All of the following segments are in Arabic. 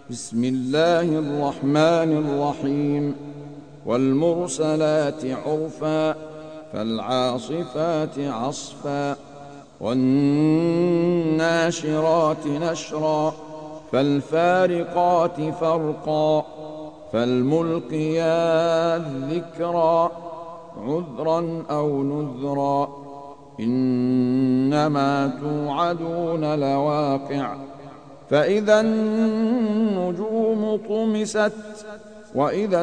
بسم الله الرحمن الرحيم والمرسلات عرفا فالعاصفات عصفا والناشرات نشرا فالفارقات فرقا فالملقيات ذكرا عذرا أو نذرا إنما توعدون لواقع فإذا النجوم طمست وإذا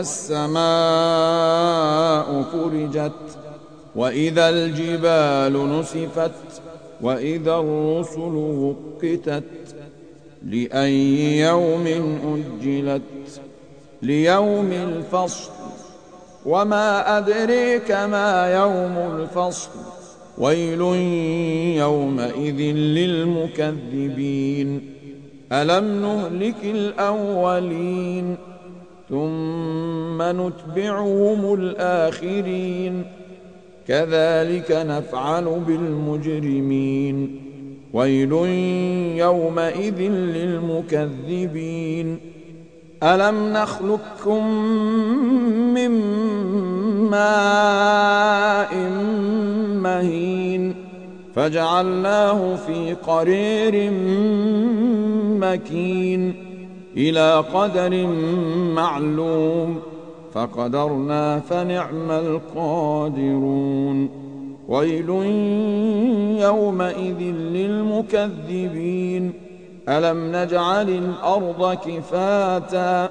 السماء فرجت وإذا الجبال نسفت وإذا الرسل وقتت لأي يوم أجلت ليوم الفصل وما أدريك ما يوم الفصل ويل يومئذ للمكذبين ألم نهلك الأولين ثم نتبعهم الآخرين كذلك نفعل بالمجرمين ويل يومئذ للمكذبين ألم نخلقكم من ماء مهين فجعلناه في قرير مكين إلى قدر معلوم فقدرنا فنعم القادرون ويل يومئذ للمكذبين ألم نجعل الأرض كفاتا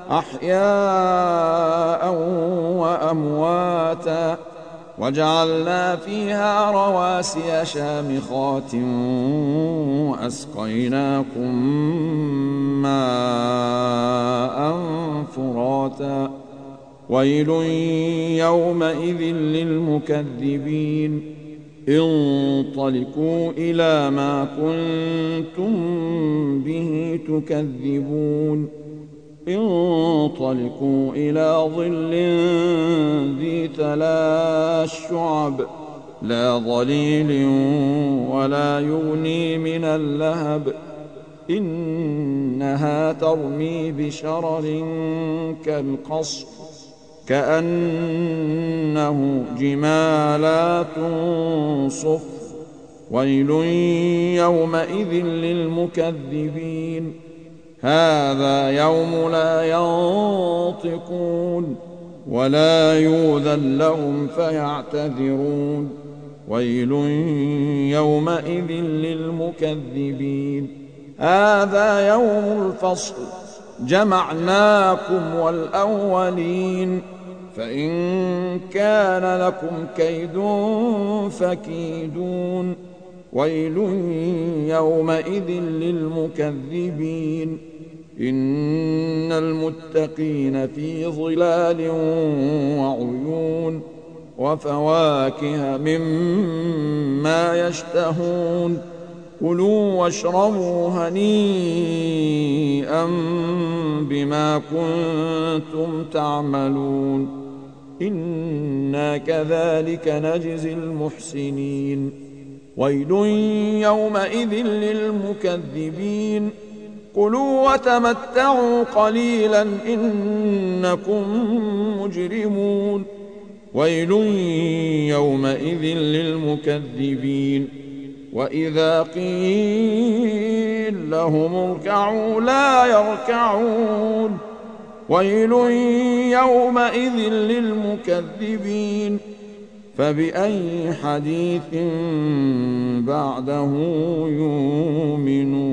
أحياء وأمواتا وجعلنا فيها رواسي شامخات وأسقيناكم ماء فراتا ويل يومئذ للمكذبين انطلقوا إلى ما كنتم به تكذبون انطلقوا إلى ظل ذي 3 شعب لا ظليل ولا يغني من اللهب إنها ترمي بشرر كالقصر كأنه جمالات صفر ويل يومئذ للمكذبين هذا يوم لا ينطقون ولا يؤذن لهم فيعتذرون ويل يومئذ للمكذبين هذا يوم الفصل جمعناكم والأولين فإن كان لكم كيد فكيدون ويل يومئذ للمكذبين إن المتقين في ظلال وعيون وفواكه مما يشتهون كلوا واشربوا هنيئا بما كنتم تعملون إنا كذلك نجزي المحسنين ويل يومئذ للمكذبين كلوا وتمتعوا قليلا إنكم مجرمون ويل يومئذ للمكذبين وإذا قيل لهم اركعوا لا يركعون ويل يومئذ للمكذبين فبأي حديث بعده يؤمنون